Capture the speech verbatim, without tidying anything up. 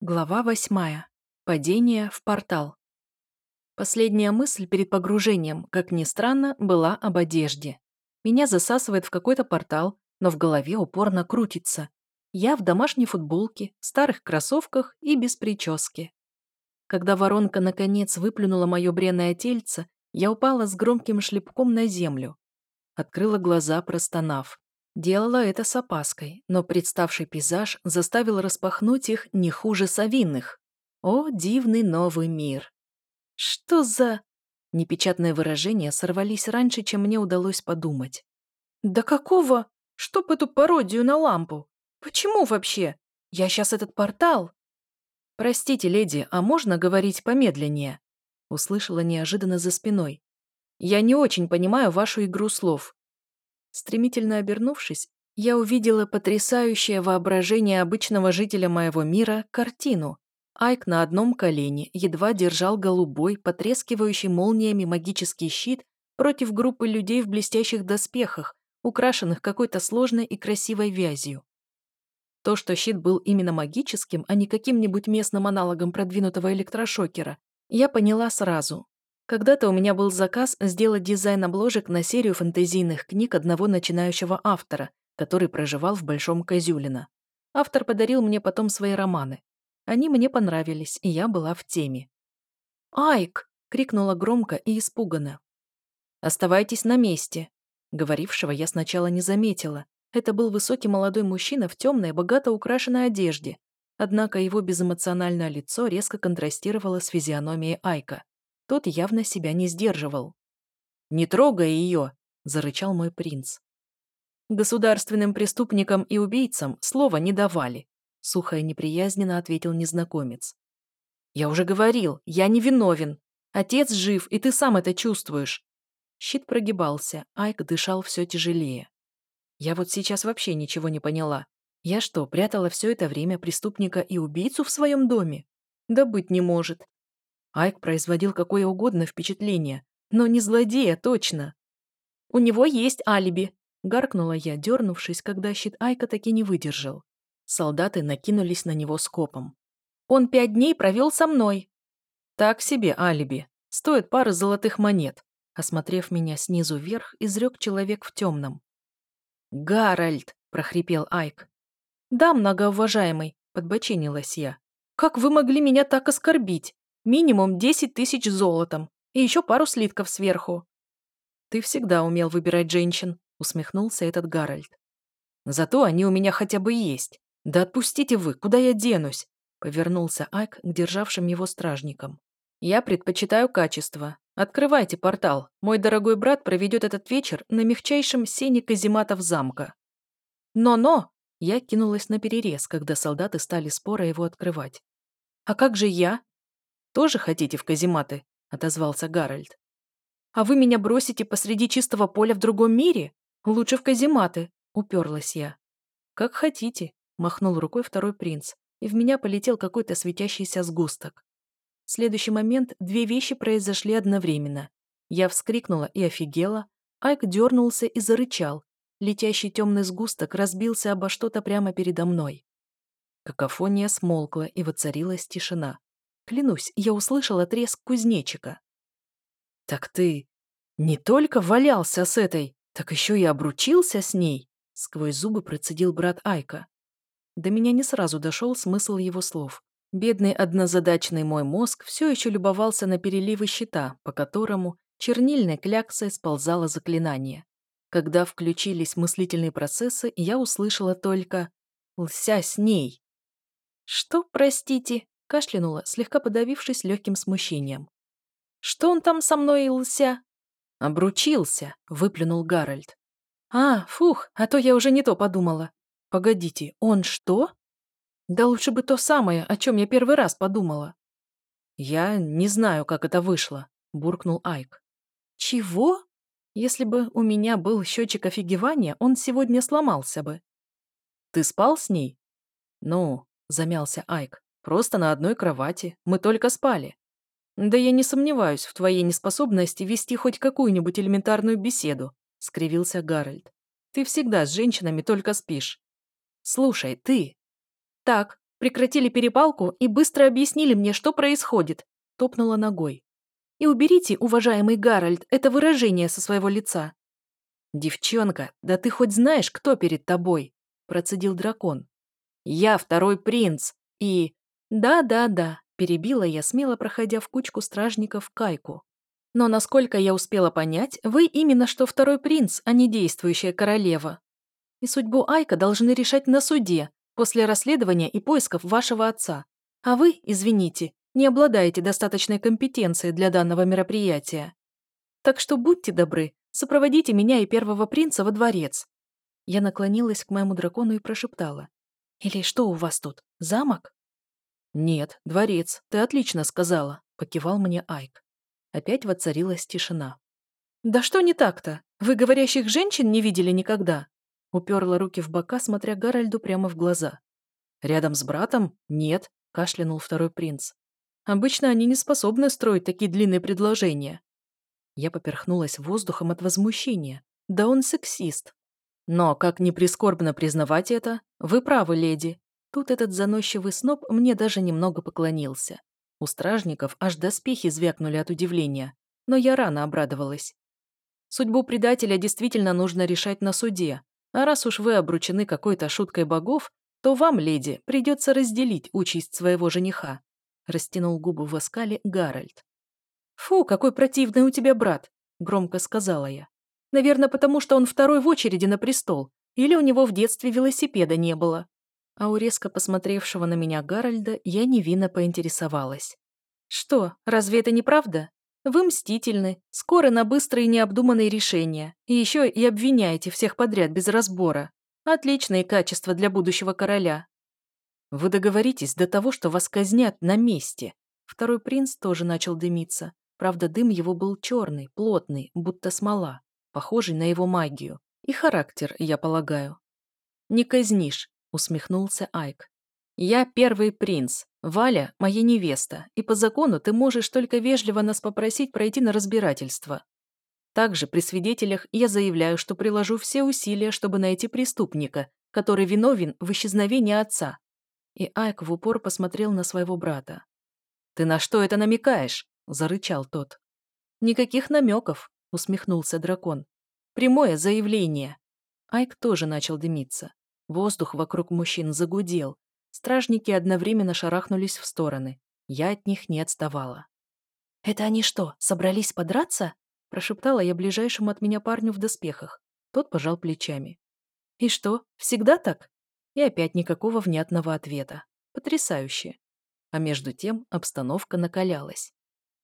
Глава восьмая. Падение в портал. Последняя мысль перед погружением, как ни странно, была об одежде. Меня засасывает в какой-то портал, но в голове упорно крутится. Я в домашней футболке, старых кроссовках и без прически. Когда воронка наконец выплюнула мое бренное тельце, я упала с громким шлепком на землю. Открыла глаза, простонав. Делала это с опаской, но представший пейзаж заставил распахнуть их не хуже совиных. О, дивный новый мир! Что за... Непечатные выражения сорвались раньше, чем мне удалось подумать. Да какого? Чтоб эту пародию на лампу? Почему вообще? Я сейчас этот портал... Простите, леди, а можно говорить помедленнее? Услышала неожиданно за спиной. Я не очень понимаю вашу игру слов. Стремительно обернувшись, я увидела потрясающее воображение обычного жителя моего мира картину. Айк на одном колене едва держал голубой, потрескивающий молниями магический щит против группы людей в блестящих доспехах, украшенных какой-то сложной и красивой вязью. То, что щит был именно магическим, а не каким-нибудь местным аналогом продвинутого электрошокера, я поняла сразу. Когда-то у меня был заказ сделать дизайн обложек на серию фэнтезийных книг одного начинающего автора, который проживал в Большом Козюлино. Автор подарил мне потом свои романы. Они мне понравились, и я была в теме. «Айк!» — крикнула громко и испуганно. «Оставайтесь на месте!» Говорившего я сначала не заметила. Это был высокий молодой мужчина в темной, богато украшенной одежде. Однако его безэмоциональное лицо резко контрастировало с физиономией Айка. Тот явно себя не сдерживал. «Не трогай ее!» – зарычал мой принц. «Государственным преступникам и убийцам слова не давали», – сухо и неприязненно ответил незнакомец. «Я уже говорил, я не виновен. Отец жив, и ты сам это чувствуешь». Щит прогибался, Айк дышал все тяжелее. Я вот сейчас вообще ничего не поняла. Я что, прятала все это время преступника и убийцу в своем доме? Да быть не может. Айк производил какое угодно впечатление, но не злодея точно. «У него есть алиби», — гаркнула я, дернувшись, когда щит Айка таки не выдержал. Солдаты накинулись на него скопом. «Он пять дней провел со мной». «Так себе алиби. Стоит пары золотых монет», — осмотрев меня снизу вверх, изрек человек в темном. «Гарольд!» — прохрипел Айк. «Да, многоуважаемый», — подбочинилась я. «Как вы могли меня так оскорбить? Минимум десять тысяч золотом. И еще пару слитков сверху». «Ты всегда умел выбирать женщин», — усмехнулся этот Гарольд. «Зато они у меня хотя бы есть. Да отпустите вы, куда я денусь?» — повернулся Айк к державшим его стражникам. «Я предпочитаю качество. Открывайте портал. Мой дорогой брат проведет этот вечер на мягчайшем сене казематов замка». «Но-но!» — я кинулась на перерез, когда солдаты стали споро его открывать. «А как же я?» «Тоже хотите в казематы?» — отозвался Гарольд. «А вы меня бросите посреди чистого поля в другом мире? Лучше в казематы», — уперлась я. «Как хотите», — махнул рукой второй принц, и в меня полетел какой-то светящийся сгусток. В следующий момент две вещи произошли одновременно. Я вскрикнула и офигела, Айк дернулся и зарычал. Летящий темный сгусток разбился обо что-то прямо передо мной. Какофония смолкла, и воцарилась тишина. Клянусь, я услышала треск кузнечика. «Так ты не только валялся с этой, так еще и обручился с ней?» Сквозь зубы процедил брат Айка. До меня не сразу дошел смысл его слов. Бедный однозадачный мой мозг все еще любовался на переливы щита, по которому чернильной кляксой сползало заклинание. Когда включились мыслительные процессы, я услышала только «лся с ней». «Что, простите?» — кашлянула, слегка подавившись легким смущением. «Что он там со мной лся?» «Обручился», — выплюнул Гарольд. «А, фух, а то я уже не то подумала. Погодите, он что?» «Да лучше бы то самое, о чем я первый раз подумала». «Я не знаю, как это вышло», — буркнул Айк. «Чего? Если бы у меня был счетчик офигевания, он сегодня сломался бы». «Ты спал с ней?» «Ну», — замялся Айк, — «просто на одной кровати. Мы только спали». «Да я не сомневаюсь в твоей неспособности вести хоть какую-нибудь элементарную беседу», — скривился Гарольд. «Ты всегда с женщинами только спишь». «Слушай, ты...» «Так», Прекратили перепалку и быстро объяснили мне, что происходит. Топнула ногой. И уберите, уважаемый Гарольд, это выражение со своего лица. Девчонка, да ты хоть знаешь, кто перед тобой? Процедил дракон. Я второй принц. И... Да-да-да, перебила я, смело проходя в кучку стражников Кайку. Но, насколько я успела понять, вы именно что второй принц, а не действующая королева. И судьбу Айка должны решать на суде, после расследования и поисков вашего отца. А вы, извините, не обладаете достаточной компетенцией для данного мероприятия. Так что будьте добры, сопроводите меня и первого принца во дворец. Я наклонилась к моему дракону и прошептала. Или что у вас тут, замок? Нет, дворец, ты отлично сказала, покивал мне Айк. Опять воцарилась тишина. «Да что не так-то? Вы говорящих женщин не видели никогда?» Уперла руки в бока, смотря Гарольду прямо в глаза. «Рядом с братом? Нет», — кашлянул второй принц. «Обычно они не способны строить такие длинные предложения». Я поперхнулась воздухом от возмущения. «Да он сексист». «Но, как ни прискорбно признавать это, вы правы, леди». Тут этот заносчивый сноб мне даже немного поклонился. У стражников аж доспехи звякнули от удивления, но я рано обрадовалась. Судьбу предателя действительно нужно решать на суде, а раз уж вы обручены какой-то шуткой богов, то вам, леди, придется разделить участь своего жениха», — растянул губы в оскале Гарольд. «Фу, какой противный у тебя брат», — громко сказала я. «Наверное, потому что он второй в очереди на престол, или у него в детстве велосипеда не было». А у резко посмотревшего на меня Гарольда я невинно поинтересовалась. «Что, разве это не правда? Вы мстительны, скоры на быстрые и необдуманные решения, и еще и обвиняете всех подряд без разбора. Отличные качества для будущего короля». «Вы договоритесь до того, что вас казнят на месте». Второй принц тоже начал дымиться. Правда, дым его был черный, плотный, будто смола, похожий на его магию. И характер, я полагаю. «Не казнишь», — усмехнулся Айк. «Я первый принц, Валя — моя невеста, и по закону ты можешь только вежливо нас попросить пройти на разбирательство. Также при свидетелях я заявляю, что приложу все усилия, чтобы найти преступника, который виновен в исчезновении отца». И Айк в упор посмотрел на своего брата. «Ты на что это намекаешь?» — зарычал тот. «Никаких намеков», — усмехнулся дракон. «Прямое заявление». Айк тоже начал дымиться. Воздух вокруг мужчин загудел. Стражники одновременно шарахнулись в стороны. Я от них не отставала. «Это они что, собрались подраться?» – прошептала я ближайшему от меня парню в доспехах. Тот пожал плечами. «И что, всегда так?» И опять никакого внятного ответа. Потрясающе. А между тем обстановка накалялась.